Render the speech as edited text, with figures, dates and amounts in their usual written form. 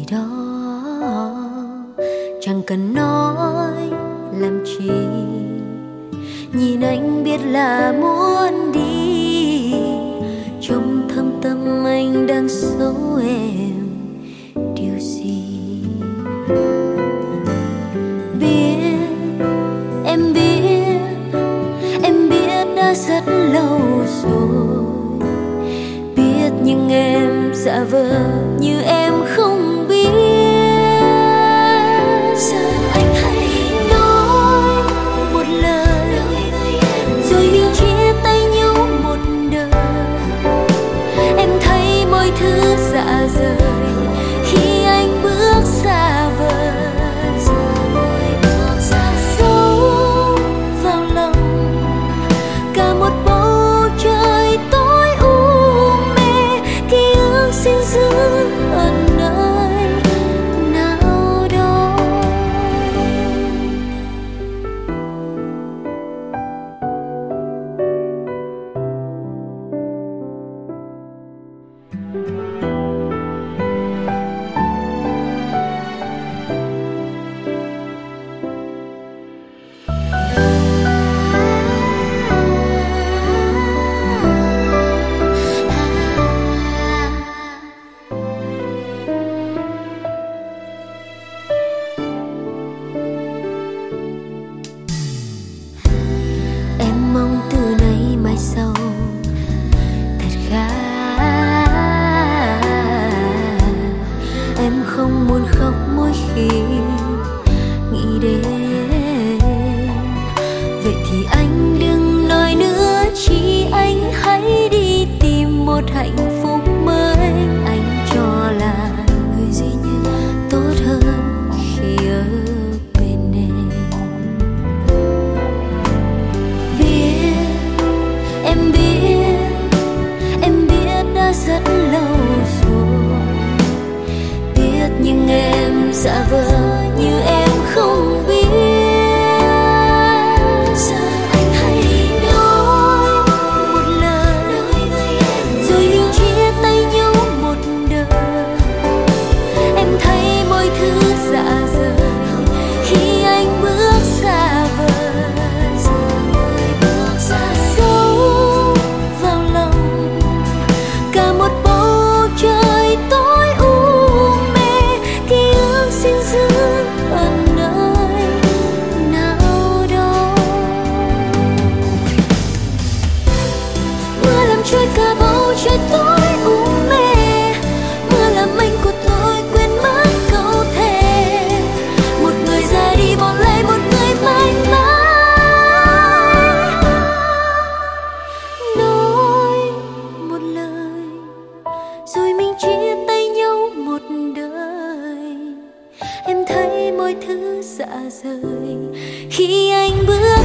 đó, chẳng cần nói làm chi. Nhìn anh biết là muốn đi, trong thâm tâm anh đang giấu em điều gì. Biết, em biết, em biết đã rất lâu rồi. Biết nhưng em giả vờ như em không biết. Giờ anh hãy nói một lời, rồi mình chia tay nhau một đời. Em thấy mọi thứ dạ rời khi anh bước xa vời. Giấu vào lòng cả một bầu trời tối u mê. Ký ức xin giữ ở nơi nào đó. Em mong từ nay mai sau thật khác. Em không muốn khóc mỗi khi nghĩ đến. Vậy thì anh đừng nói nữa chi, anh hãy đi tìm một hạnh phúc mới. Anh cho là người duy nhất tốt hơn khi ở bên em. Em biết đã rất lâu rồi. Biết nhưng em giả vờ như em không biết. Giờ anh hãy nói một lời, rồi mình chia tay nhau một đời. Em thấy mọi thứ dạ rời khi anh bước xa vời. Giấu vào lòng cả một bầu trời tối u mê. Ký ức xin giữ ở nơi nào đó. Mưa làm trôi cả bầu trời tối u mê. Mưa làm anh của tôi quên mất câu thề. Một người ra đi bỏ lại một người mãi mãi. Nói một lời, rồi mình chia tay nhau một đời. Em thấy mọi thứ dạ rời khi anh bước